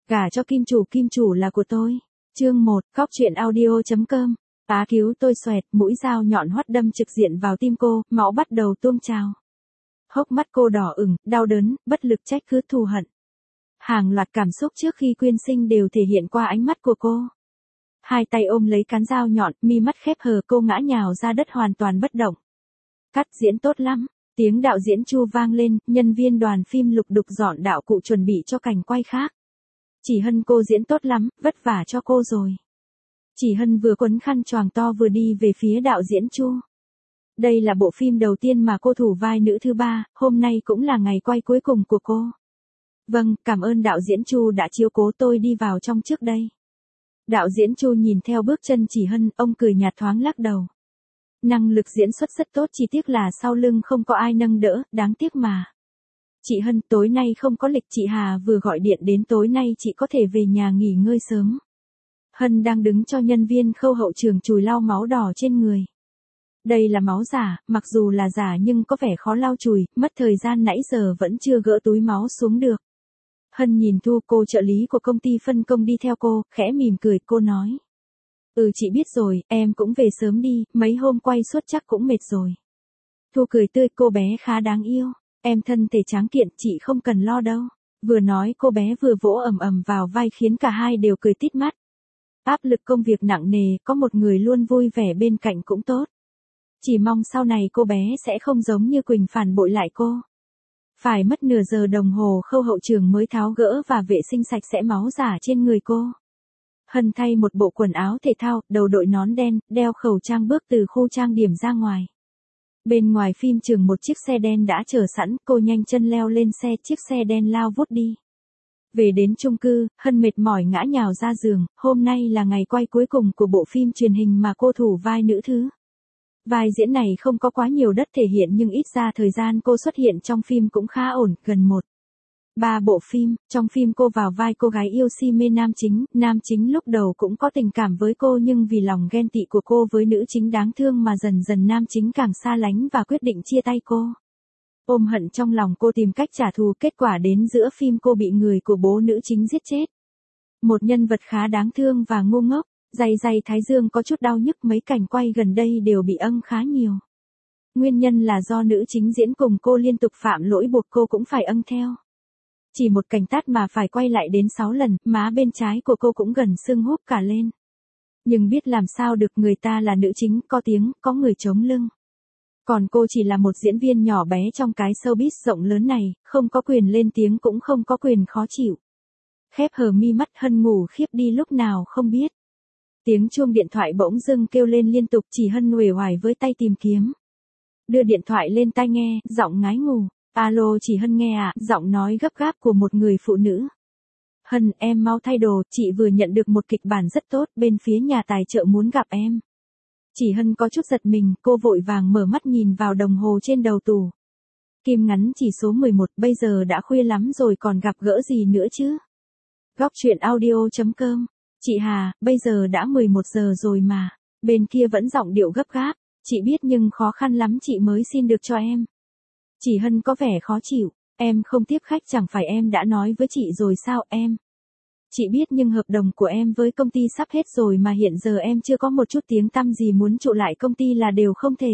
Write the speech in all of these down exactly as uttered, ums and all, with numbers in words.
Gả cho kim chủ, kim chủ là của tôi. Chương một, Cóc truyện audio.com. Á cứu tôi xoẹt, mũi dao nhọn hoắt đâm trực diện vào tim cô, máu bắt đầu tuôn trào. Hốc mắt cô đỏ ửng, đau đớn, bất lực trách cứ thù hận. Hàng loạt cảm xúc trước khi quyên sinh đều thể hiện qua ánh mắt của cô. Hai tay ôm lấy cán dao nhọn, mi mắt khép hờ, cô ngã nhào ra đất hoàn toàn bất động. Cắt diễn tốt lắm. Tiếng đạo diễn Chu vang lên, nhân viên đoàn phim lục đục dọn đạo cụ chuẩn bị cho cảnh quay khác. Chỉ Hân cô diễn tốt lắm, vất vả cho cô rồi. Chỉ Hân vừa quấn khăn choàng to vừa đi về phía đạo diễn Chu. Đây là bộ phim đầu tiên mà cô thủ vai nữ thứ ba, hôm nay cũng là ngày quay cuối cùng của cô. Vâng, cảm ơn đạo diễn Chu đã chiếu cố tôi, đi vào trong trước đây. Đạo diễn Chu nhìn theo bước chân Chỉ Hân, ông cười nhạt thoáng lắc đầu. Năng lực diễn xuất rất tốt, chỉ tiếc là sau lưng không có ai nâng đỡ, đáng tiếc mà. Chị Hân, tối nay không có lịch, chị Hà vừa gọi điện đến, tối nay chị có thể về nhà nghỉ ngơi sớm. Hân đang đứng cho nhân viên khâu hậu trường chùi lau máu đỏ trên người. Đây là máu giả, mặc dù là giả nhưng có vẻ khó lau chùi, mất thời gian nãy giờ vẫn chưa gỡ túi máu xuống được. Hân nhìn Thu, cô trợ lý của công ty phân công đi theo cô, khẽ mỉm cười, cô nói. Ừ, chị biết rồi, em cũng về sớm đi, mấy hôm quay suốt chắc cũng mệt rồi. Thu cười tươi, cô bé khá đáng yêu, em thân thể tráng kiện, chị không cần lo đâu. Vừa nói cô bé vừa vỗ ầm ầm vào vai khiến cả hai đều cười tít mắt. Áp lực công việc nặng nề, có một người luôn vui vẻ bên cạnh cũng tốt. Chỉ mong sau này cô bé sẽ không giống như Quỳnh phản bội lại cô. Phải mất nửa giờ đồng hồ khâu hậu trường mới tháo gỡ và vệ sinh sạch sẽ máu giả trên người cô. Hân thay một bộ quần áo thể thao, đầu đội nón đen, đeo khẩu trang bước từ khu trang điểm ra ngoài. Bên ngoài phim trường một chiếc xe đen đã chờ sẵn, cô nhanh chân leo lên xe, chiếc xe đen lao vút đi. Về đến chung cư, Hân mệt mỏi ngã nhào ra giường, hôm nay là ngày quay cuối cùng của bộ phim truyền hình mà cô thủ vai nữ thứ. Vai diễn này không có quá nhiều đất thể hiện nhưng ít ra thời gian cô xuất hiện trong phim cũng khá ổn, gần một. Ba bộ phim, trong phim cô vào vai cô gái yêu si mê nam chính, nam chính lúc đầu cũng có tình cảm với cô nhưng vì lòng ghen tị của cô với nữ chính đáng thương mà dần dần nam chính càng xa lánh và quyết định chia tay cô. Ôm hận trong lòng cô tìm cách trả thù, kết quả đến giữa phim cô bị người của bố nữ chính giết chết. Một nhân vật khá đáng thương và ngu ngốc, day day thái dương có chút đau nhức, mấy cảnh quay gần đây đều bị âng khá nhiều. Nguyên nhân là do nữ chính diễn cùng cô liên tục phạm lỗi buộc cô cũng phải âng theo. Chỉ một cảnh tát mà phải quay lại đến sáu lần, má bên trái của cô cũng gần sưng húp cả lên. Nhưng biết làm sao được, người ta là nữ chính, có tiếng, có người chống lưng. Còn cô chỉ là một diễn viên nhỏ bé trong cái showbiz rộng lớn này, không có quyền lên tiếng cũng không có quyền khó chịu. Khép hờ mi mắt, Hân ngủ khiếp đi lúc nào không biết. Tiếng chuông điện thoại bỗng dưng kêu lên liên tục, Chỉ Hân uể oải với tay tìm kiếm. Đưa điện thoại lên tai nghe, giọng ngái ngủ. Alo, Chỉ Hân nghe ạ, à, giọng nói gấp gáp của một người phụ nữ. Hân, em mau thay đồ, chị vừa nhận được một kịch bản rất tốt, bên phía nhà tài trợ muốn gặp em. Chỉ Hân có chút giật mình, cô vội vàng mở mắt nhìn vào đồng hồ trên đầu tủ. Kim ngắn chỉ số mười một, bây giờ đã khuya lắm rồi còn gặp gỡ gì nữa chứ? Góc truyện audio.com. Chị Hà, bây giờ đã mười một giờ rồi mà. Bên kia vẫn giọng điệu gấp gáp. Chị biết nhưng khó khăn lắm chị mới xin được cho em. Chỉ Hân có vẻ khó chịu. Em không tiếp khách, chẳng phải em đã nói với chị rồi sao em? Chị biết nhưng hợp đồng của em với công ty sắp hết rồi mà hiện giờ em chưa có một chút tiếng tăm gì, muốn trụ lại công ty là đều không thể.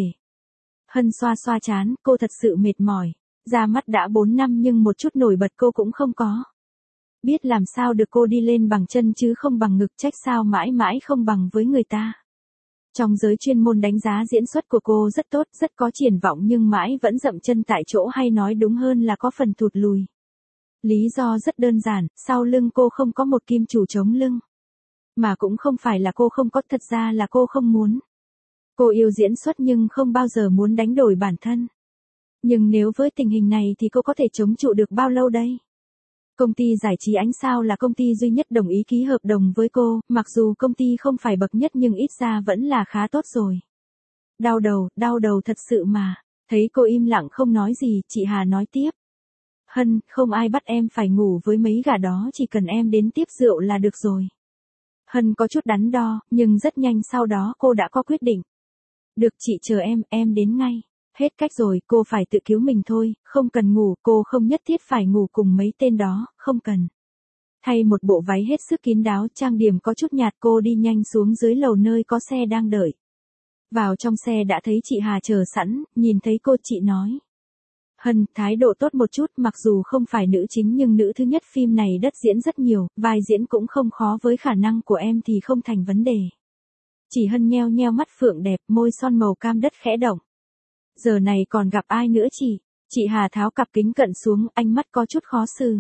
Hân xoa xoa trán, cô thật sự mệt mỏi. Ra mắt đã bốn năm nhưng một chút nổi bật cô cũng không có. Biết làm sao được, cô đi lên bằng chân chứ không bằng ngực, trách sao mãi mãi không bằng với người ta. Trong giới chuyên môn đánh giá diễn xuất của cô rất tốt, rất có triển vọng nhưng mãi vẫn dậm chân tại chỗ, hay nói đúng hơn là có phần thụt lùi. Lý do rất đơn giản, sau lưng cô không có một kim chủ chống lưng. Mà cũng không phải là cô không có, thật ra là cô không muốn. Cô yêu diễn xuất nhưng không bao giờ muốn đánh đổi bản thân. Nhưng nếu với tình hình này thì cô có thể chống trụ được bao lâu đây? Công ty giải trí Ánh Sao là công ty duy nhất đồng ý ký hợp đồng với cô, mặc dù công ty không phải bậc nhất nhưng ít ra vẫn là khá tốt rồi. Đau đầu, đau đầu thật sự mà. Thấy cô im lặng không nói gì, chị Hà nói tiếp. Hân, không ai bắt em phải ngủ với mấy gà đó, chỉ cần em đến tiếp rượu là được rồi. Hân có chút đắn đo, nhưng rất nhanh sau đó cô đã có quyết định. Được, chị chờ em, em đến ngay. Hết cách rồi, cô phải tự cứu mình thôi, không cần ngủ, cô không nhất thiết phải ngủ cùng mấy tên đó, không cần. Thay một bộ váy hết sức kín đáo, trang điểm có chút nhạt, cô đi nhanh xuống dưới lầu nơi có xe đang đợi. Vào trong xe đã thấy chị Hà chờ sẵn, nhìn thấy cô chị nói. Hân, thái độ tốt một chút, mặc dù không phải nữ chính nhưng nữ thứ nhất phim này đất diễn rất nhiều, vai diễn cũng không khó, với khả năng của em thì không thành vấn đề. Chị Hân nheo nheo mắt phượng đẹp, môi son màu cam đất khẽ động. Giờ này còn gặp ai nữa chị? Chị Hà tháo cặp kính cận xuống, ánh mắt có chút khó xử.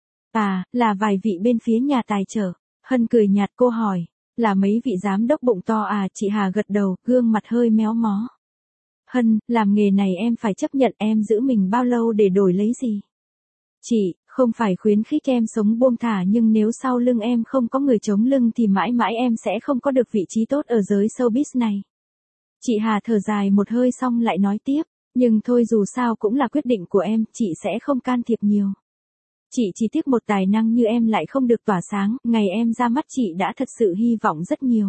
À, là vài vị bên phía nhà tài trợ. Hân cười nhạt, cô hỏi. Là mấy vị giám đốc bụng to à? Chị Hà gật đầu, gương mặt hơi méo mó. Hân, làm nghề này em phải chấp nhận, em giữ mình bao lâu để đổi lấy gì? Chị, không phải khuyến khích em sống buông thả, nhưng nếu sau lưng em không có người chống lưng thì mãi mãi em sẽ không có được vị trí tốt ở giới showbiz này. Chị Hà thở dài một hơi xong lại nói tiếp, nhưng thôi dù sao cũng là quyết định của em, chị sẽ không can thiệp nhiều. Chị chỉ tiếc một tài năng như em lại không được tỏa sáng, ngày em ra mắt chị đã thật sự hy vọng rất nhiều.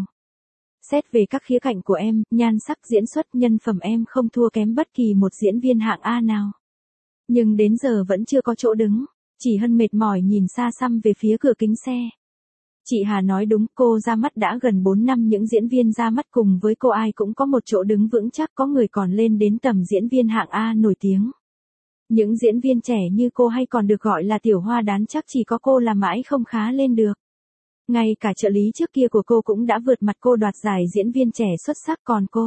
Xét về các khía cạnh của em, nhan sắc, diễn xuất, nhân phẩm em không thua kém bất kỳ một diễn viên hạng A nào. Nhưng đến giờ vẫn chưa có chỗ đứng. Chị Hân mệt mỏi nhìn xa xăm về phía cửa kính xe. Chị Hà nói đúng, cô ra mắt đã gần bốn năm, những diễn viên ra mắt cùng với cô ai cũng có một chỗ đứng vững chắc, có người còn lên đến tầm diễn viên hạng A nổi tiếng. Những diễn viên trẻ như cô hay còn được gọi là tiểu hoa đán chắc chỉ có cô là mãi không khá lên được. Ngay cả trợ lý trước kia của cô cũng đã vượt mặt cô đoạt giải diễn viên trẻ xuất sắc, còn cô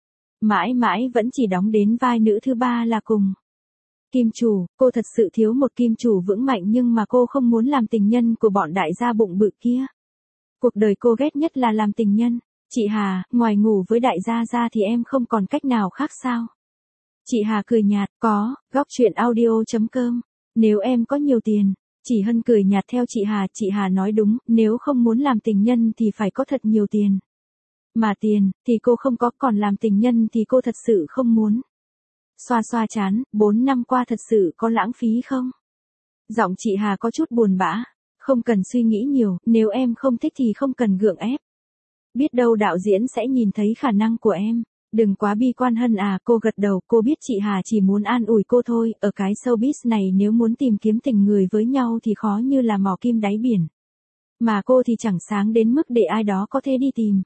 mãi mãi vẫn chỉ đóng đến vai nữ thứ ba là cùng. Kim chủ, cô thật sự thiếu một kim chủ vững mạnh, nhưng mà cô không muốn làm tình nhân của bọn đại gia bụng bự kia. Cuộc đời cô ghét nhất là làm tình nhân. Chị Hà, ngoài ngủ với đại gia ra thì em không còn cách nào khác sao? Chị Hà cười nhạt, có, góc truyện audio chấm com. Nếu em có nhiều tiền. Chị Hân cười nhạt theo chị Hà, chị Hà nói đúng, nếu không muốn làm tình nhân thì phải có thật nhiều tiền. Mà tiền, thì cô không có, còn làm tình nhân thì cô thật sự không muốn. Xoa xoa chán, bốn năm qua thật sự có lãng phí không? Giọng chị Hà có chút buồn bã. Không cần suy nghĩ nhiều, nếu em không thích thì không cần gượng ép. Biết đâu đạo diễn sẽ nhìn thấy khả năng của em. Đừng quá bi quan Hân à, cô gật đầu, cô biết chị Hà chỉ muốn an ủi cô thôi, ở cái showbiz này nếu muốn tìm kiếm tình người với nhau thì khó như là mò kim đáy biển. Mà cô thì chẳng sáng đến mức để ai đó có thể đi tìm.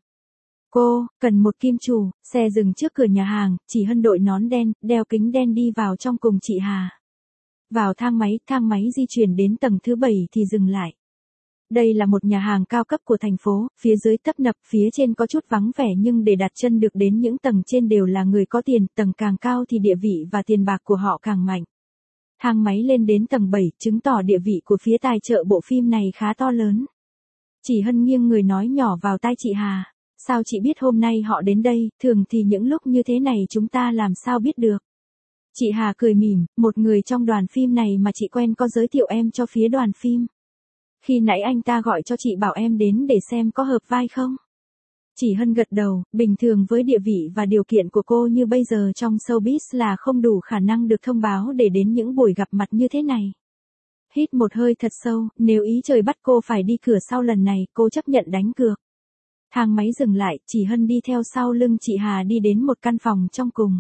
Cô, cần một kim chủ. Xe dừng trước cửa nhà hàng, chị Hân đội nón đen, đeo kính đen đi vào trong cùng chị Hà. Vào thang máy, thang máy di chuyển đến tầng thứ bảy thì dừng lại. Đây là một nhà hàng cao cấp của thành phố, phía dưới tấp nập, phía trên có chút vắng vẻ, nhưng để đặt chân được đến những tầng trên đều là người có tiền, tầng càng cao thì địa vị và tiền bạc của họ càng mạnh. Thang máy lên đến tầng bảy, chứng tỏ địa vị của phía tài trợ bộ phim này khá to lớn. Chị Hân nghiêng người nói nhỏ vào tai chị Hà. Sao chị biết hôm nay họ đến đây, thường thì những lúc như thế này chúng ta làm sao biết được. Chị Hà cười mỉm, một người trong đoàn phim này mà chị quen có giới thiệu em cho phía đoàn phim. Khi nãy anh ta gọi cho chị bảo em đến để xem có hợp vai không? Chị Hân gật đầu, bình thường với địa vị và điều kiện của cô như bây giờ trong showbiz là không đủ khả năng được thông báo để đến những buổi gặp mặt như thế này. Hít một hơi thật sâu, nếu ý trời bắt cô phải đi cửa sau lần này, cô chấp nhận đánh cược. Thang máy dừng lại, chị Hân đi theo sau lưng chị Hà đi đến một căn phòng trong cùng.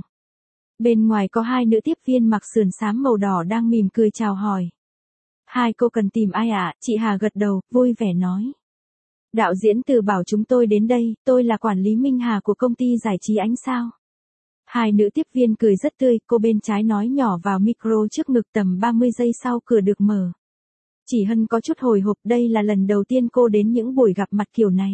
Bên ngoài có hai nữ tiếp viên mặc sườn xám màu đỏ đang mỉm cười chào hỏi. Hai cô cần tìm ai ạ? À? Chị Hà gật đầu, vui vẻ nói. Đạo diễn Từ bảo chúng tôi đến đây, tôi là quản lý Minh Hà của công ty giải trí Ánh Sao. Hai nữ tiếp viên cười rất tươi, cô bên trái nói nhỏ vào micro trước ngực, tầm ba mươi giây sau cửa được mở. Chị Hân có chút hồi hộp, đây là lần đầu tiên cô đến những buổi gặp mặt kiểu này.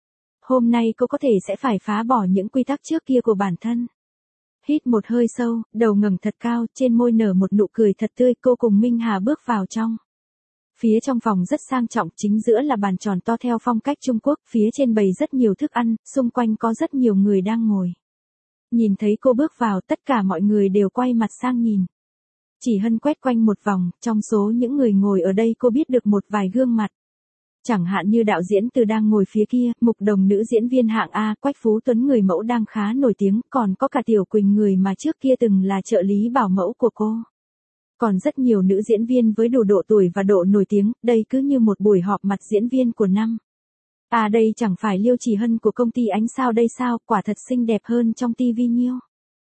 Hôm nay cô có thể sẽ phải phá bỏ những quy tắc trước kia của bản thân. Hít một hơi sâu, đầu ngẩng thật cao, trên môi nở một nụ cười thật tươi, cô cùng Minh Hà bước vào trong. Phía trong phòng rất sang trọng, chính giữa là bàn tròn to theo phong cách Trung Quốc, phía trên bày rất nhiều thức ăn, xung quanh có rất nhiều người đang ngồi. Nhìn thấy cô bước vào, tất cả mọi người đều quay mặt sang nhìn. Chỉ Hân quét quanh một vòng, trong số những người ngồi ở đây cô biết được một vài gương mặt. Chẳng hạn như đạo diễn Từ đang ngồi phía kia, Mục Đồng nữ diễn viên hạng A, Quách Phú Tuấn người mẫu đang khá nổi tiếng, còn có cả Tiểu Quỳnh người mà trước kia từng là trợ lý bảo mẫu của cô. Còn rất nhiều nữ diễn viên với đủ độ tuổi và độ nổi tiếng, đây cứ như một buổi họp mặt diễn viên của năm. À đây chẳng phải Liêu Chỉ Hân của công ty Ánh Sao đây sao, quả thật xinh đẹp hơn trong tivi nhiêu.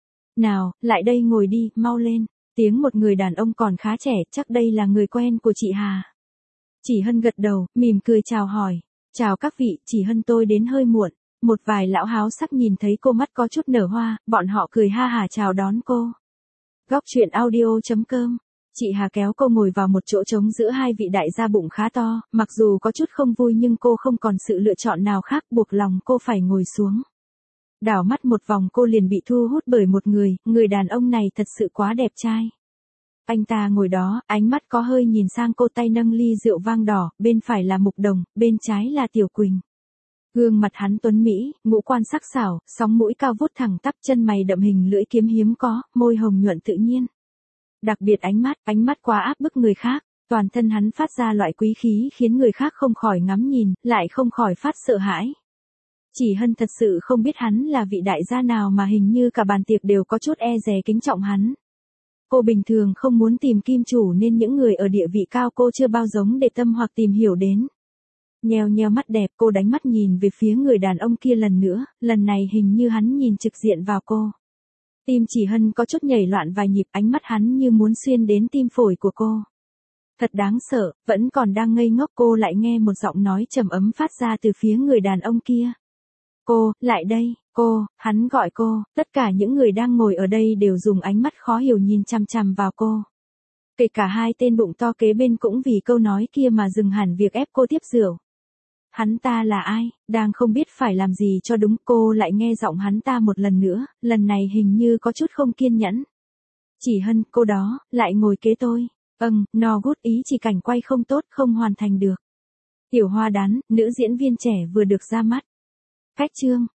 Nào, lại đây ngồi đi, mau lên. Tiếng một người đàn ông còn khá trẻ, chắc đây là người quen của chị Hà. Chỉ Hân gật đầu, mỉm cười chào hỏi. Chào các vị, Chỉ Hân tôi đến hơi muộn. Một vài lão háo sắc nhìn thấy cô mắt có chút nở hoa, bọn họ cười ha hả chào đón cô. Góc truyện audio chấm com. Chị Hà kéo cô ngồi vào một chỗ trống giữa hai vị đại gia bụng khá to, mặc dù có chút không vui nhưng cô không còn sự lựa chọn nào khác, buộc lòng cô phải ngồi xuống. Đảo mắt một vòng cô liền bị thu hút bởi một người, người đàn ông này thật sự quá đẹp trai. Anh ta ngồi đó, ánh mắt có hơi nhìn sang cô, tay nâng ly rượu vang đỏ, bên phải là Mục Đồng, bên trái là Tiểu Quỳnh. Gương mặt hắn tuấn mỹ, ngũ quan sắc sảo, sóng mũi cao vút thẳng tắp, chân mày đậm hình lưỡi kiếm hiếm có, môi hồng nhuận tự nhiên. Đặc biệt ánh mắt, ánh mắt quá áp bức người khác, toàn thân hắn phát ra loại quý khí khiến người khác không khỏi ngắm nhìn, lại không khỏi phát sợ hãi. Chỉ Hân thật sự không biết hắn là vị đại gia nào mà hình như cả bàn tiệc đều có chút e dè kính trọng hắn. Cô bình thường không muốn tìm kim chủ nên những người ở địa vị cao cô chưa bao giống để tâm hoặc tìm hiểu đến. Nheo nheo mắt đẹp, cô đánh mắt nhìn về phía người đàn ông kia lần nữa, lần này hình như hắn nhìn trực diện vào cô. Tim Chỉ Hân có chút nhảy loạn vài nhịp, ánh mắt hắn như muốn xuyên đến tim phổi của cô. Thật đáng sợ, vẫn còn đang ngây ngốc cô lại nghe một giọng nói trầm ấm phát ra từ phía người đàn ông kia. Cô, lại đây, cô, hắn gọi cô, tất cả những người đang ngồi ở đây đều dùng ánh mắt khó hiểu nhìn chằm chằm vào cô. Kể cả hai tên bụng to kế bên cũng vì câu nói kia mà dừng hẳn việc ép cô tiếp rượu. Hắn ta là ai, đang không biết phải làm gì cho đúng, cô lại nghe giọng hắn ta một lần nữa, lần này hình như có chút không kiên nhẫn. Chỉ Hân, cô đó, lại ngồi kế tôi. Ừm, no good, ý chỉ cảnh quay không tốt, không hoàn thành được. Tiểu Hoa Đán, nữ diễn viên trẻ vừa được ra mắt. Cách chương.